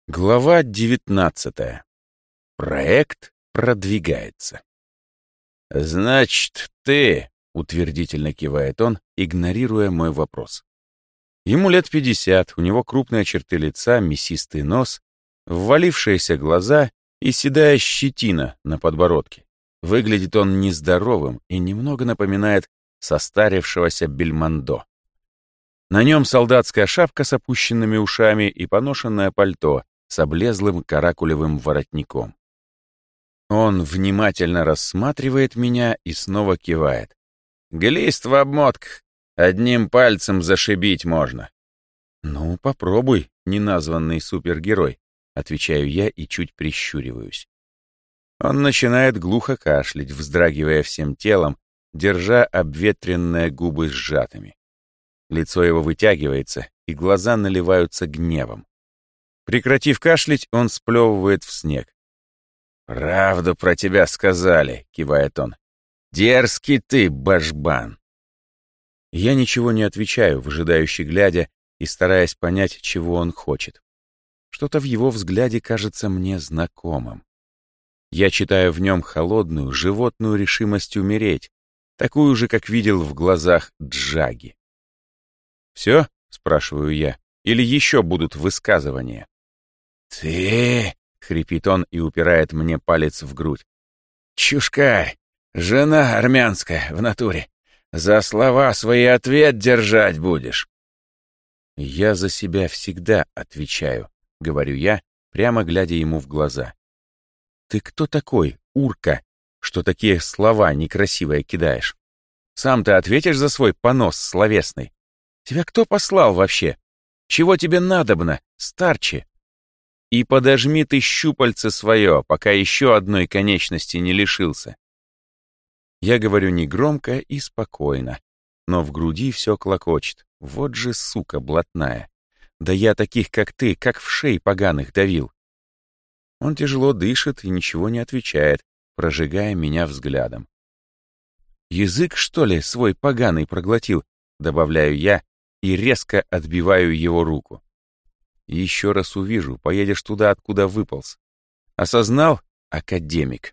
Глава 19. Проект продвигается. «Значит, ты...» — утвердительно кивает он, игнорируя мой вопрос. Ему лет 50, у него крупные черты лица, мясистый нос, ввалившиеся глаза и седая щетина на подбородке. Выглядит он нездоровым и немного напоминает состарившегося Бельмондо. На нем солдатская шапка с опущенными ушами и поношенное пальто с облезлым каракулевым воротником. Он внимательно рассматривает меня и снова кивает. «Глист в обмотках. Одним пальцем зашибить можно». «Ну, попробуй, неназванный супергерой», — отвечаю я и чуть прищуриваюсь. Он начинает глухо кашлять, вздрагивая всем телом, держа обветренные губы сжатыми. Лицо его вытягивается, и глаза наливаются гневом. Прекратив кашлять, он сплевывает в снег. «Правду про тебя сказали», — кивает он. «Дерзкий ты, башбан». Я ничего не отвечаю, выжидающе глядя и стараясь понять, чего он хочет. Что-то в его взгляде кажется мне знакомым. Я читаю в нем холодную, животную решимость умереть, такую же, как видел в глазах Джаги. «Все?» — спрашиваю я. «Или еще будут высказывания?» «Ты...» — хрипит он и упирает мне палец в грудь. «Чушкарь, жена армянская в натуре. За слова свои ответ держать будешь». «Я за себя всегда отвечаю», — говорю я, прямо глядя ему в глаза. «Ты кто такой, урка, что такие слова некрасивые кидаешь? Сам ты ответишь за свой понос словесный? Тебя кто послал вообще? Чего тебе надобно, старче? И подожми ты щупальце свое, пока еще одной конечности не лишился». Я говорю негромко и спокойно, но в груди все клокочет. Вот же сука блатная. Да я таких, как ты, как в шей поганых давил. Он тяжело дышит и ничего не отвечает, прожигая меня взглядом. «Язык, что ли, свой поганый проглотил?» — добавляю я и резко отбиваю его руку. «Еще раз увижу, поедешь туда, откуда выполз. Осознал, академик?»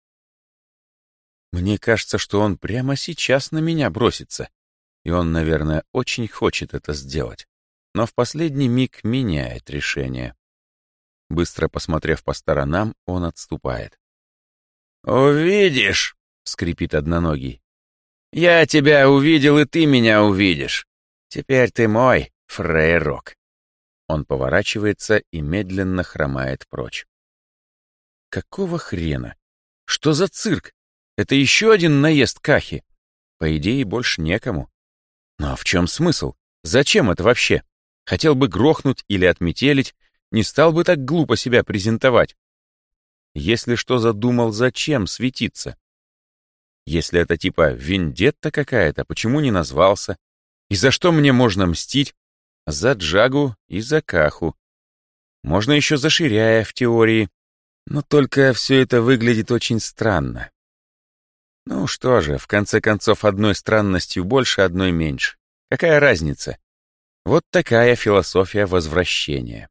Мне кажется, что он прямо сейчас на меня бросится, и он, наверное, очень хочет это сделать, но в последний миг меняет решение. Быстро посмотрев по сторонам, он отступает. «Увидишь!» — скрипит одноногий. «Я тебя увидел, и ты меня увидишь. Теперь ты мой, фрейрок». Он поворачивается и медленно хромает прочь. Какого хрена? Что за цирк? Это еще один наезд Кахи. По идее, больше некому. Ну а в чем смысл? Зачем это вообще? Хотел бы грохнуть или отметелить, не стал бы так глупо себя презентовать. Если что задумал, зачем светиться? Если это типа вендетта какая-то, почему не назвался? И за что мне можно мстить? За Джагу и за Каху. Можно еще за Ширяя в теории. Но только все это выглядит очень странно. Ну что же, в конце концов, одной странностью больше, одной меньше. Какая разница? Вот такая философия возвращения.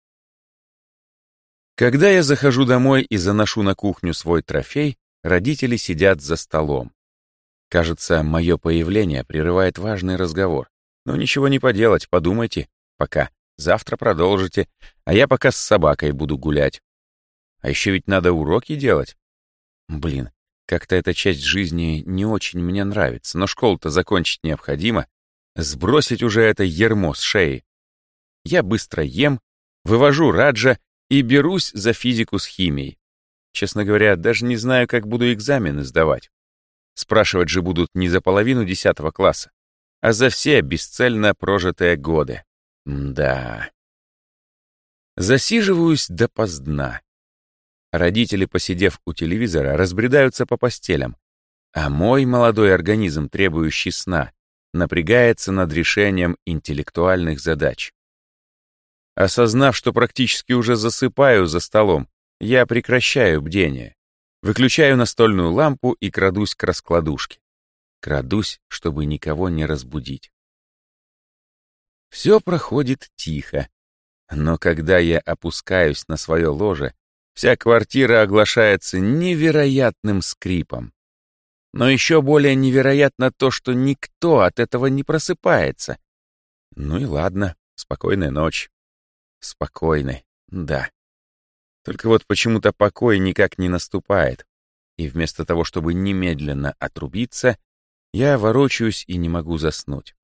Когда я захожу домой и заношу на кухню свой трофей, родители сидят за столом. Кажется, мое появление прерывает важный разговор. Но ничего не поделать, подумайте. Пока. Завтра продолжите, а я пока с собакой буду гулять. А еще ведь надо уроки делать. Блин, как-то эта часть жизни не очень мне нравится, но школу-то закончить необходимо. Сбросить уже это ярмо с шеи. Я быстро ем, вывожу Раджа и берусь за физику с химией. Честно говоря, даже не знаю, как буду экзамены сдавать. Спрашивать же будут не за половину 10 класса, а за все бесцельно прожитые годы. Да. Засиживаюсь допоздна. Родители, посидев у телевизора, разбредаются по постелям, а мой молодой организм, требующий сна, напрягается над решением интеллектуальных задач. Осознав, что практически уже засыпаю за столом, я прекращаю бдение, выключаю настольную лампу и крадусь к раскладушке. Крадусь, чтобы никого не разбудить. Все проходит тихо. Но когда я опускаюсь на свое ложе, вся квартира оглашается невероятным скрипом. Но еще более невероятно то, что никто от этого не просыпается. Ну и ладно, спокойной ночи. Спокойной, да. Только вот почему-то покой никак не наступает. И вместо того, чтобы немедленно отрубиться, я ворочаюсь и не могу заснуть.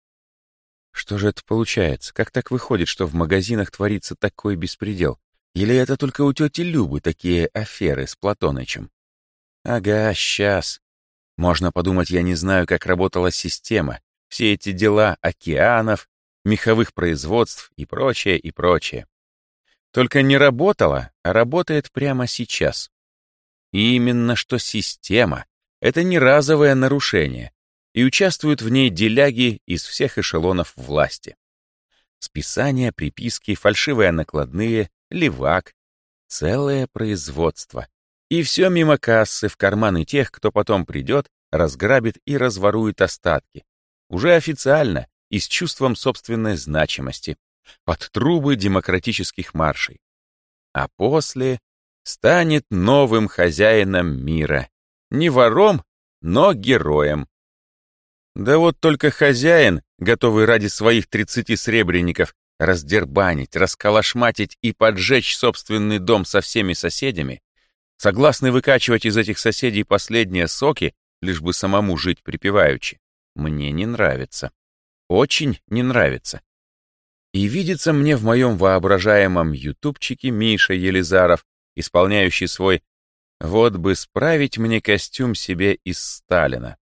Что же это получается? Как так выходит, что в магазинах творится такой беспредел? Или это только у тети Любы такие аферы с Платонычем? Ага, сейчас. Можно подумать, я не знаю, как работала система. Все эти дела океанов, меховых производств и прочее, и прочее. Только не работала, а работает прямо сейчас. И именно что система — это не разовое нарушение, и участвуют в ней деляги из всех эшелонов власти. Списания, приписки, фальшивые накладные, левак — целое производство. И все мимо кассы в карманы тех, кто потом придет, разграбит и разворует остатки. Уже официально и с чувством собственной значимости, под трубы демократических маршей. А после станет новым хозяином мира. Не вором, но героем. Да вот только хозяин, готовый ради своих 30 сребреников раздербанить, расколошматить и поджечь собственный дом со всеми соседями, согласный выкачивать из этих соседей последние соки, лишь бы самому жить припеваючи, мне не нравится. Очень не нравится. И видится мне в моем воображаемом ютубчике Миша Елизаров, исполняющий свой «Вот бы справить мне костюм себе из Сталина».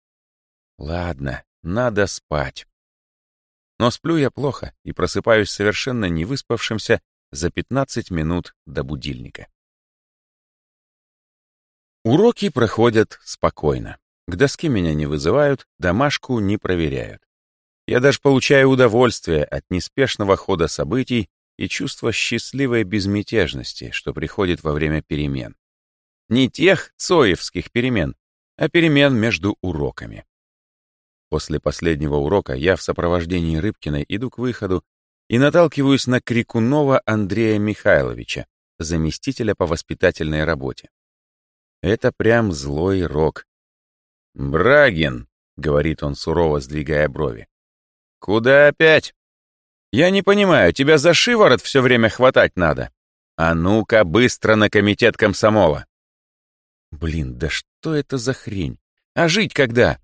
Ладно, надо спать. Но сплю я плохо и просыпаюсь совершенно невыспавшимся за 15 минут до будильника. Уроки проходят спокойно. К доске меня не вызывают, домашку не проверяют. Я даже получаю удовольствие от неспешного хода событий и чувства счастливой безмятежности, что приходит во время перемен. Не тех цоевских перемен, а перемен между уроками. После последнего урока я в сопровождении Рыбкиной иду к выходу и наталкиваюсь на Крикунова Андрея Михайловича, заместителя по воспитательной работе. Это прям злой рок. «Брагин», — говорит он, сурово сдвигая брови. «Куда опять? Я не понимаю, тебя за шиворот все время хватать надо. А ну-ка быстро на комитет комсомола». Блин, да что это за хрень? А жить когда?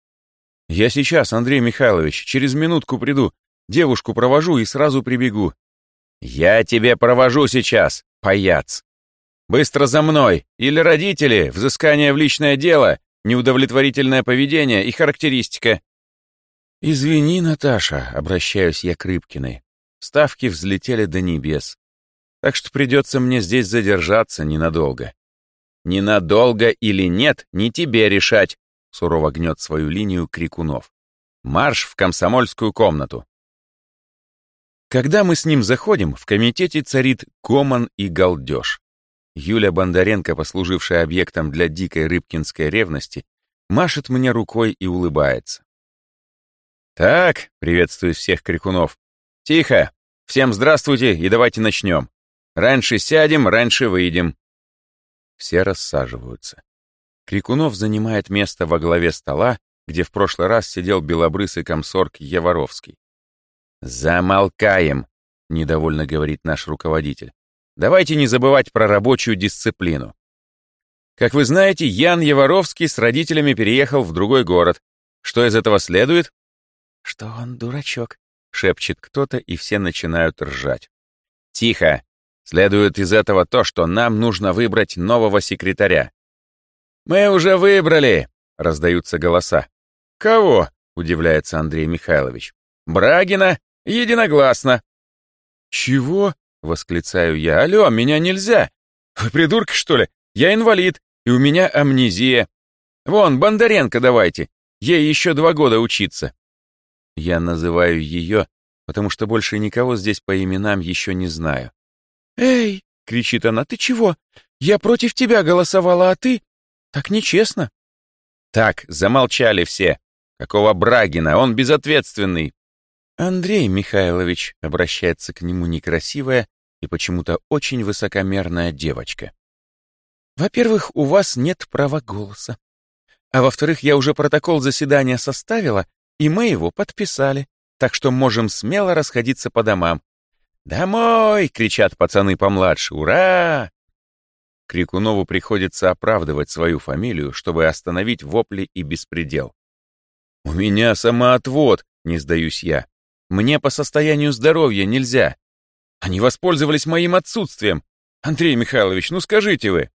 Я сейчас, Андрей Михайлович, через минутку приду, девушку провожу и сразу прибегу. Я тебе провожу сейчас, паяц. Быстро за мной, или родители, взыскание в личное дело, неудовлетворительное поведение и характеристика. «Извини, Наташа», — обращаюсь я к Рыбкиной. Ставки взлетели до небес. Так что придется мне здесь задержаться ненадолго. «Ненадолго или нет, не тебе решать», — сурово гнет свою линию Крикунов. «Марш в комсомольскую комнату». Когда мы с ним заходим, в комитете царит гомон и галдеж. Юля Бондаренко, послужившая объектом для дикой рыбкинской ревности, машет мне рукой и улыбается. «Так», — приветствую всех Крикунов. «Тихо! Всем здравствуйте и давайте начнем. Раньше сядем, раньше выйдем». Все рассаживаются. Крикунов занимает место во главе стола, где в прошлый раз сидел белобрысый комсорг Яворовский. «Замолкаем», — недовольно говорит наш руководитель. «Давайте не забывать про рабочую дисциплину. Как вы знаете, Ян Яворовский с родителями переехал в другой город. Что из этого следует?» «Что он дурачок», — шепчет кто-то, и все начинают ржать. «Тихо! Следует из этого то, что нам нужно выбрать нового секретаря». «Мы уже выбрали!» — раздаются голоса. «Кого?» — удивляется Андрей Михайлович. «Брагина! Единогласно!» «Чего?» — восклицаю я. «Алло, меня нельзя! Вы придурки, что ли? Я инвалид, и у меня амнезия. Вон, Бондаренко давайте, ей еще 2 года учиться». Я называю ее, потому что больше никого здесь по именам еще не знаю. «Эй!» — кричит она. «Ты чего? Я против тебя голосовала, а ты? Так нечестно». «Так, замолчали все. Какого Брагина? Он безответственный». «Андрей Михайлович», — обращается к нему некрасивая и почему-то очень высокомерная девочка. «Во-первых, у вас нет права голоса. А во-вторых, я уже протокол заседания составила, и мы его подписали, так что можем смело расходиться по домам. «Домой!» — кричат пацаны помладше. «Ура!» Крикунову приходится оправдывать свою фамилию, чтобы остановить вопли и беспредел. «У меня самоотвод», — не сдаюсь я. «Мне по состоянию здоровья нельзя. Они воспользовались моим отсутствием. Андрей Михайлович, ну скажите вы».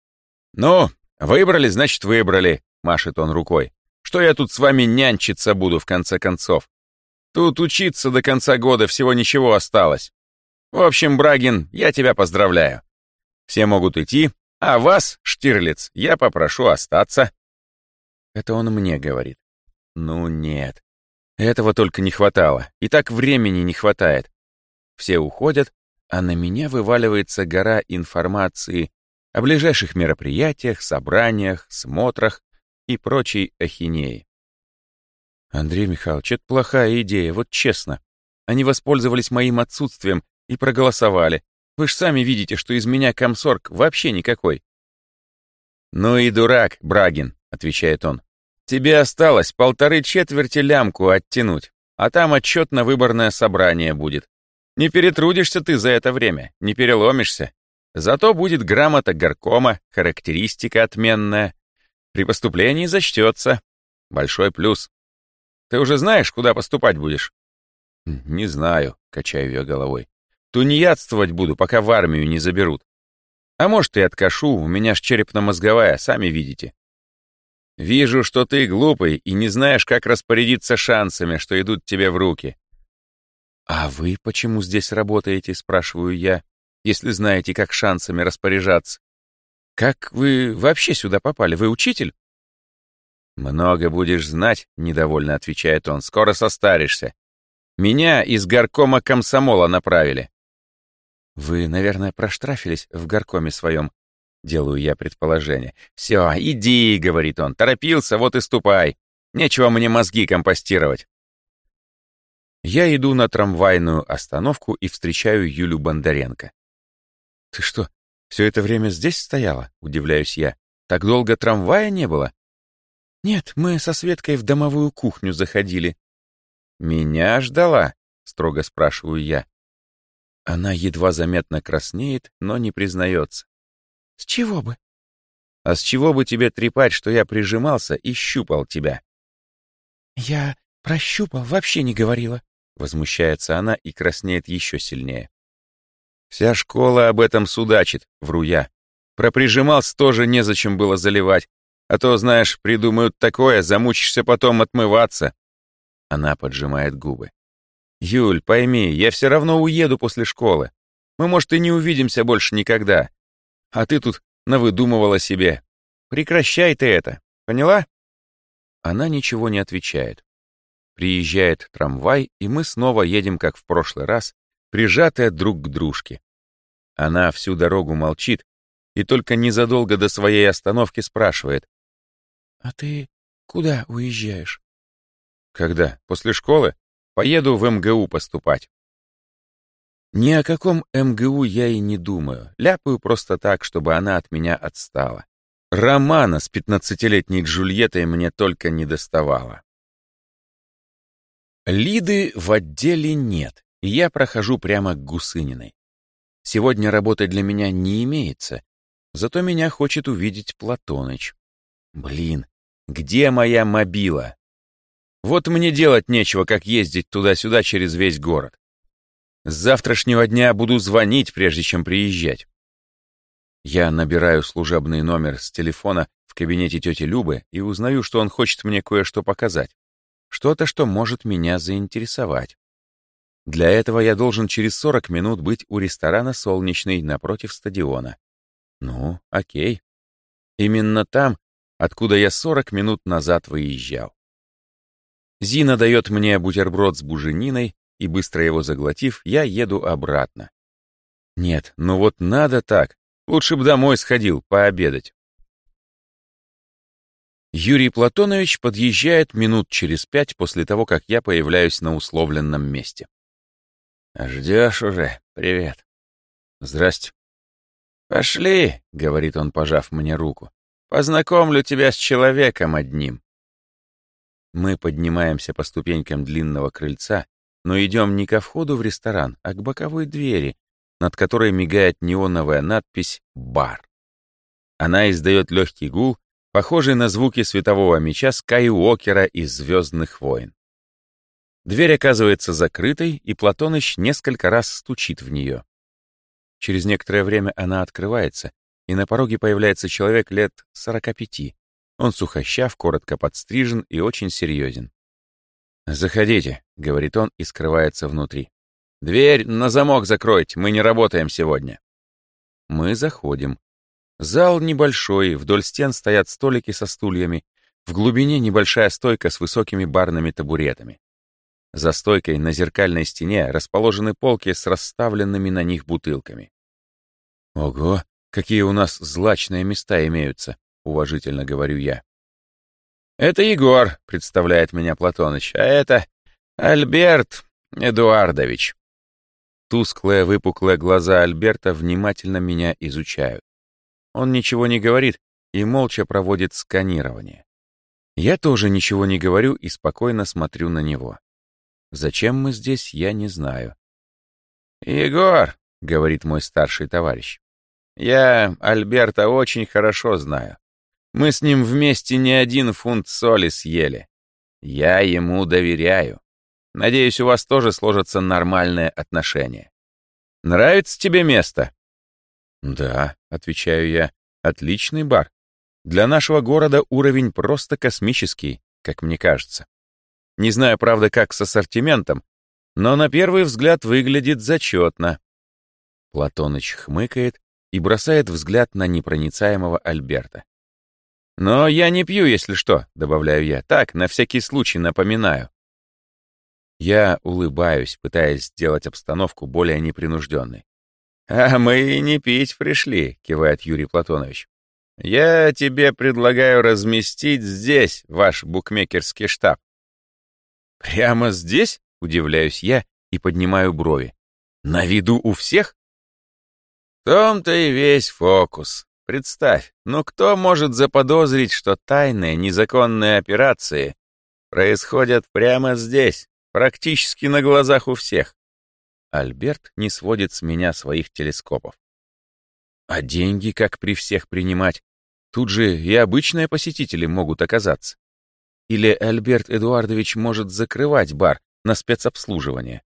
«Ну, выбрали, значит, выбрали», — машет он рукой. «Что я тут с вами нянчиться буду, в конце концов? Тут учиться до конца года всего ничего осталось. В общем, Брагин, я тебя поздравляю. Все могут идти, а вас, Штирлиц, я попрошу остаться». Это он мне говорит. Ну нет. Этого только не хватало. И так времени не хватает. Все уходят, а на меня вываливается гора информации о ближайших мероприятиях, собраниях, смотрах и прочей ахинеи. «Андрей Михайлович, это плохая идея, вот честно. Они воспользовались моим отсутствием и проголосовали. Вы ж сами видите, что из меня комсорг вообще никакой». «Ну и дурак, Брагин», — отвечает он. «Тебе осталось 1,75 лямку оттянуть, а там отчетно-выборное собрание будет. Не перетрудишься ты за это время, не переломишься. Зато будет грамота горкома, характеристика отменная. При поступлении зачтется. Большой плюс. Ты уже знаешь, куда поступать будешь?» «Не знаю», — качаю я головой. «Тунеядствовать буду, пока в армию не заберут. А может, и откашу, у меня ж черепно-мозговая, сами видите». «Вижу, что ты глупый и не знаешь, как распорядиться шансами, что идут тебе в руки». «А вы почему здесь работаете?» — спрашиваю я, «если знаете, как шансами распоряжаться. Как вы вообще сюда попали? Вы учитель?» «Много будешь знать», — недовольно отвечает он, «скоро состаришься. Меня из горкома комсомола направили». «Вы, наверное, проштрафились в горкоме своем», — делаю я предположение. «Все, иди», — говорит он, «торопился, вот и ступай. Нечего мне мозги компостировать». Я иду на трамвайную остановку и встречаю Юлю Бондаренко. «Ты что, все это время здесь стояла?» — удивляюсь я. «Так долго трамвая не было?» «Нет, мы со Светкой в домовую кухню заходили». «Меня ждала?» — строго спрашиваю я. Она едва заметно краснеет, но не признается. «С чего бы?» «А с чего бы тебе трепать, что я прижимался и щупал тебя?» «Я прощупал, вообще не говорила», — возмущается она и краснеет еще сильнее. «Вся школа об этом судачит», — вру я. «Про прижимался тоже незачем было заливать, а то, знаешь, придумают такое, замучишься потом отмываться». Она поджимает губы. «Юль, пойми, я все равно уеду после школы. Мы, может, и не увидимся больше никогда. А ты тут навыдумывала себе. Прекращай ты это, поняла?» Она ничего не отвечает. Приезжает трамвай, и мы снова едем, как в прошлый раз, прижатые друг к дружке. Она всю дорогу молчит и только незадолго до своей остановки спрашивает. «А ты куда уезжаешь?» «Когда? После школы? Поеду в МГУ поступать». Ни о каком МГУ я и не думаю. Ляпаю просто так, чтобы она от меня отстала. Романа с 15-летней Джульеттой мне только не доставало. Лиды в отделе нет, и я прохожу прямо к Гусыниной. Сегодня работы для меня не имеется, зато меня хочет увидеть Платоныч. Блин, где моя мобила? Вот мне делать нечего, как ездить туда-сюда через весь город. С завтрашнего дня буду звонить, прежде чем приезжать. Я набираю служебный номер с телефона в кабинете тети Любы и узнаю, что он хочет мне кое-что показать. Что-то, что может меня заинтересовать. Для этого я должен через 40 минут быть у ресторана «Солнечный» напротив стадиона. Ну, окей. Именно там, откуда я 40 минут назад выезжал. Зина дает мне бутерброд с бужениной, и, быстро его заглотив, я еду обратно. Нет, ну вот надо так. Лучше бы домой сходил, пообедать. Юрий Платонович подъезжает минут через 5 после того, как я появляюсь на условленном месте. «Ждешь уже? Привет». «Здрасте». «Пошли», — говорит он, пожав мне руку. «Познакомлю тебя с человеком одним». Мы поднимаемся по ступенькам длинного крыльца, но идем не ко входу в ресторан, а к боковой двери, над которой мигает неоновая надпись «Бар». Она издает легкий гул, похожий на звуки светового меча Скайуокера из «Звездных войн». Дверь оказывается закрытой, и Платоныч несколько раз стучит в нее. Через некоторое время она открывается, и на пороге появляется человек лет 45. Он сухощав, коротко подстрижен и очень серьезен. «Заходите», — говорит он и скрывается внутри. «Дверь на замок закройте, мы не работаем сегодня». Мы заходим. Зал небольшой, вдоль стен стоят столики со стульями, в глубине небольшая стойка с высокими барными табуретами. За стойкой на зеркальной стене расположены полки с расставленными на них бутылками. «Ого, какие у нас злачные места имеются», — уважительно говорю я. «Это Егор», — представляет меня Платоныч, «а это Альберт Эдуардович». Тусклые выпуклые глаза Альберта внимательно меня изучают. Он ничего не говорит и молча проводит сканирование. Я тоже ничего не говорю и спокойно смотрю на него. Зачем мы здесь, я не знаю. «Егор», — говорит мой старший товарищ, — «я Альберта очень хорошо знаю. Мы с ним вместе не 1 фунт соли съели. Я ему доверяю. Надеюсь, у вас тоже сложатся нормальные отношения. Нравится тебе место?» «Да», — отвечаю я, — «отличный бар. Для нашего города уровень просто космический, как мне кажется. Не знаю, правда, как с ассортиментом, но на первый взгляд выглядит зачетно». Платоныч хмыкает и бросает взгляд на непроницаемого Альберта. «Но я не пью, если что», — добавляю я. «Так, на всякий случай напоминаю». Я улыбаюсь, пытаясь сделать обстановку более непринужденной. «А мы и не пить пришли», — кивает Юрий Платонович. «Я тебе предлагаю разместить здесь ваш букмекерский штаб». «Прямо здесь?» — удивляюсь я и поднимаю брови. «На виду у всех?» «В том-то и весь фокус. Представь, ну кто может заподозрить, что тайные незаконные операции происходят прямо здесь, практически на глазах у всех?» Альберт не сводит с меня своих телескопов. «А деньги как при всех принимать? Тут же и обычные посетители могут оказаться. Или Альберт Эдуардович может закрывать бар на спецобслуживание?»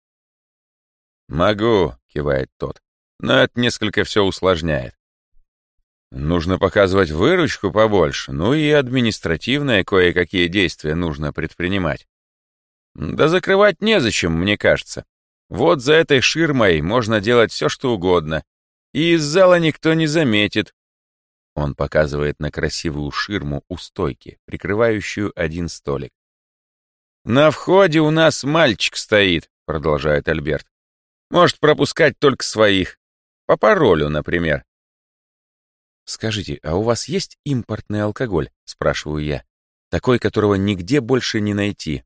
«Могу», — кивает тот, — «но это несколько все усложняет. Нужно показывать выручку побольше, ну и административные кое-какие действия нужно предпринимать. Да закрывать незачем, мне кажется. Вот за этой ширмой можно делать все, что угодно, и из зала никто не заметит». Он показывает на красивую ширму у стойки, прикрывающую один столик. «На входе у нас мальчик стоит», — продолжает Альберт. «Может пропускать только своих. По паролю, например». «Скажите, а у вас есть импортный алкоголь?» — спрашиваю я. «Такой, которого нигде больше не найти».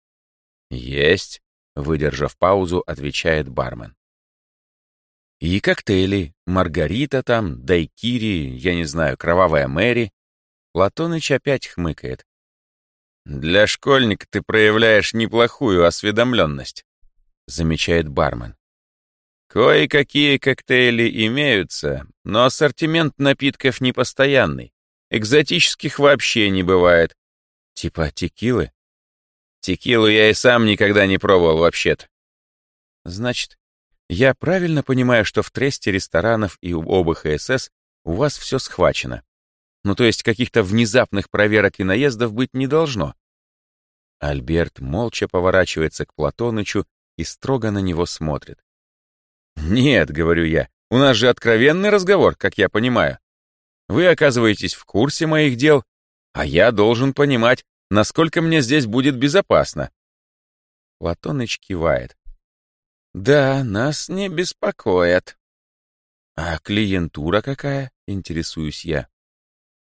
«Есть», — выдержав паузу, отвечает бармен. «И коктейли, Маргарита там, дайкири, я не знаю, кровавая Мэри». Платоныч опять хмыкает. «Для школьника ты проявляешь неплохую осведомленность», — замечает бармен. «Кое-какие коктейли имеются, но ассортимент напитков непостоянный. Экзотических вообще не бывает. Типа текилы?» «Текилу я и сам никогда не пробовал вообще-то». «Значит, я правильно понимаю, что в тресте ресторанов и у ОБХСС у вас все схвачено? Ну, то есть каких-то внезапных проверок и наездов быть не должно?» Альберт молча поворачивается к Платонычу и строго на него смотрит. «Нет», — говорю я, — «у нас же откровенный разговор, как я понимаю. Вы оказываетесь в курсе моих дел, а я должен понимать, насколько мне здесь будет безопасно». Платоныч кивает. «Да, нас не беспокоят». «А клиентура какая?» — интересуюсь я.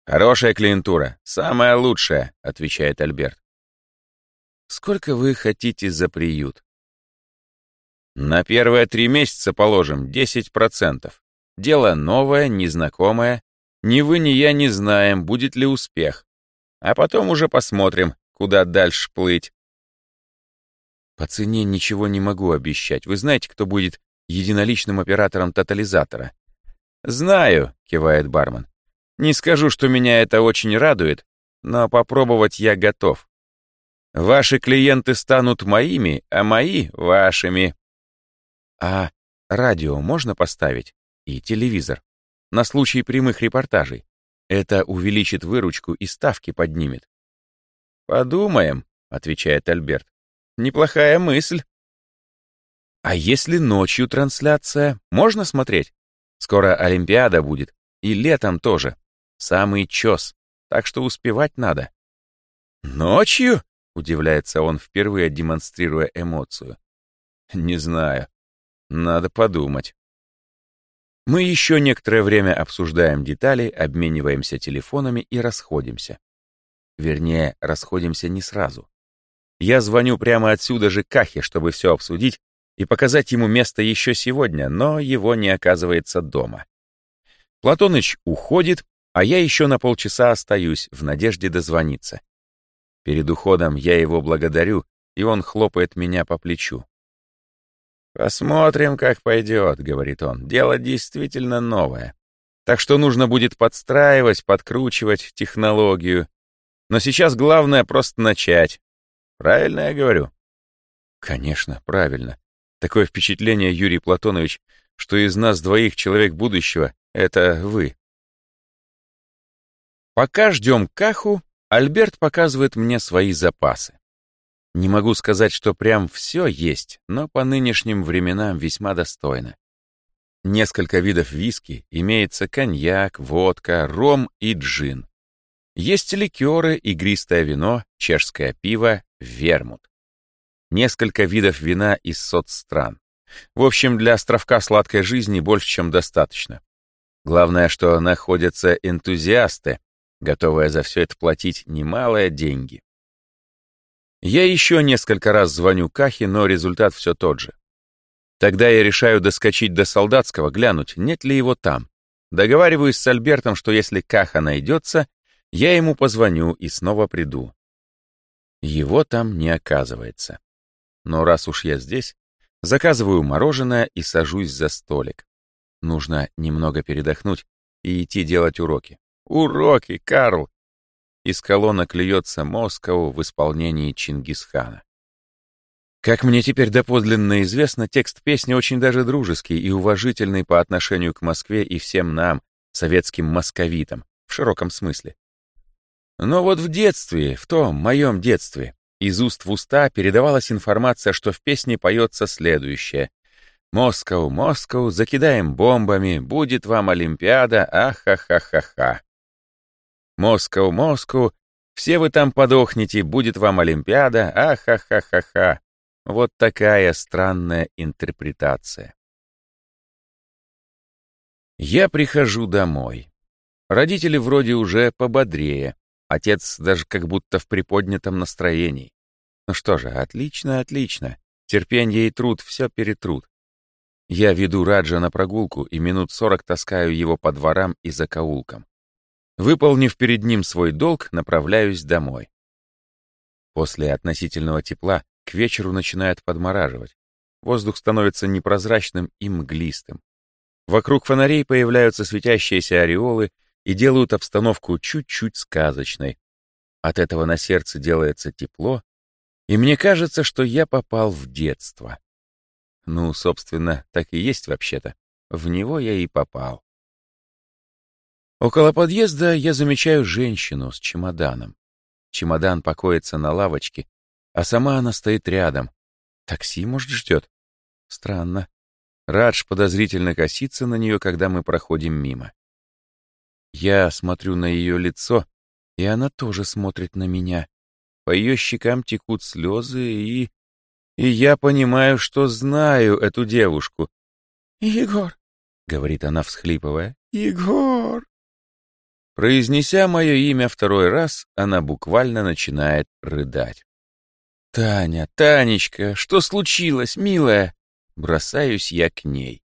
«Хорошая клиентура, самая лучшая», — отвечает Альберт. «Сколько вы хотите за приют?» «На первые 3 месяца положим 10%. Дело новое, незнакомое. Ни вы, ни я не знаем, будет ли успех. А потом уже посмотрим, куда дальше плыть». «По цене ничего не могу обещать. Вы знаете, кто будет единоличным оператором тотализатора?» «Знаю», — кивает бармен. «Не скажу, что меня это очень радует, но попробовать я готов. Ваши клиенты станут моими, а мои — вашими». «А радио можно поставить? И телевизор? На случай прямых репортажей. Это увеличит выручку и ставки поднимет». «Подумаем», — отвечает Альберт. «Неплохая мысль». «А если ночью трансляция? Можно смотреть? Скоро Олимпиада будет, и летом тоже. Самый чёс, так что успевать надо». «Ночью?» — удивляется он, впервые демонстрируя эмоцию. «Не знаю. Надо подумать». Мы еще некоторое время обсуждаем детали, обмениваемся телефонами и расходимся. Вернее, расходимся не сразу. Я звоню прямо отсюда же Кахе, чтобы все обсудить и показать ему место еще сегодня, но его не оказывается дома. Платоныч уходит, а я еще на полчаса остаюсь в надежде дозвониться. Перед уходом я его благодарю, и он хлопает меня по плечу. «Посмотрим, как пойдет», — говорит он. «Дело действительно новое. Так что нужно будет подстраивать, подкручивать технологию. Но сейчас главное просто начать. Правильно я говорю?» «Конечно, правильно. Такое впечатление, Юрий Платонович, что из нас двоих человек будущего — это вы». Пока ждем Каху, Альберт показывает мне свои запасы. Не могу сказать, что прям все есть, но по нынешним временам весьма достойно. Несколько видов виски, имеется коньяк, водка, ром и джин. Есть ликеры, игристое вино, чешское пиво, вермут. Несколько видов вина из соцстран. В общем, для островка сладкой жизни больше, чем достаточно. Главное, что находятся энтузиасты, готовые за все это платить немалые деньги. Я еще несколько раз звоню Кахе, но результат все тот же. Тогда я решаю доскочить до Солдатского, глянуть, нет ли его там. Договариваюсь с Альбертом, что если Каха найдется, я ему позвоню и снова приду. Его там не оказывается. Но раз уж я здесь, заказываю мороженое и сажусь за столик. Нужно немного передохнуть и идти делать уроки. Уроки, Карл! Из колонок льется Москва в исполнении Чингисхана. Как мне теперь доподлинно известно, текст песни очень даже дружеский и уважительный по отношению к Москве и всем нам, советским московитам, в широком смысле. Но вот в детстве, в том моем детстве, из уст в уста передавалась информация, что в песне поется следующее. «Москва, Москва, закидаем бомбами, будет вам Олимпиада, ахахахаха». «Москва, Москва, все вы там подохнете, будет вам Олимпиада, ахахахаха». Вот такая странная интерпретация. Я прихожу домой. Родители вроде уже пободрее. Отец даже как будто в приподнятом настроении. Ну что же, отлично, отлично. Терпенье и труд все перетрут. Я веду Раджа на прогулку и минут 40 таскаю его по дворам и закоулкам. Выполнив перед ним свой долг, направляюсь домой. После относительного тепла к вечеру начинает подмораживать. Воздух становится непрозрачным и мглистым. Вокруг фонарей появляются светящиеся ореолы и делают обстановку чуть-чуть сказочной. От этого на сердце делается тепло, и мне кажется, что я попал в детство. Ну, собственно, так и есть вообще-то. В него я и попал. Около подъезда я замечаю женщину с чемоданом. Чемодан покоится на лавочке, а сама она стоит рядом. Такси, может, ждет? Странно. Радж подозрительно косится на нее, когда мы проходим мимо. Я смотрю на ее лицо, и она тоже смотрит на меня. По ее щекам текут слезы, и я понимаю, что знаю эту девушку. «Егор», — говорит она, всхлипывая, — «Егор». Произнеся мое имя второй раз, она буквально начинает рыдать. «Таня, Танечка, что случилось, милая?» Бросаюсь я к ней.